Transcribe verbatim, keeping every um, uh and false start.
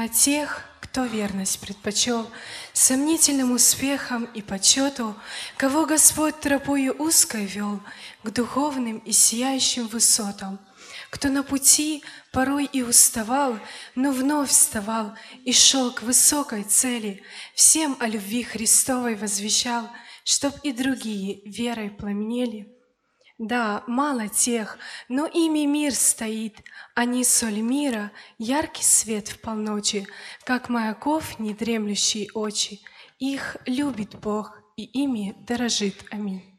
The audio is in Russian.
Мало тех, кто верность предпочел сомнительным успехам и почету, кого Господь тропою узкой вел к духовным и сияющим высотам, кто на пути порой и уставал, но вновь вставал и шел к высокой цели, всем о любви Христовой возвещал, чтоб и другие верой пламенели. Да, мало тех, но ими мир стоит, они соль мира, яркий свет в полночи, как маяков недремлющие очи. Их любит Бог, и ими дорожит. Аминь.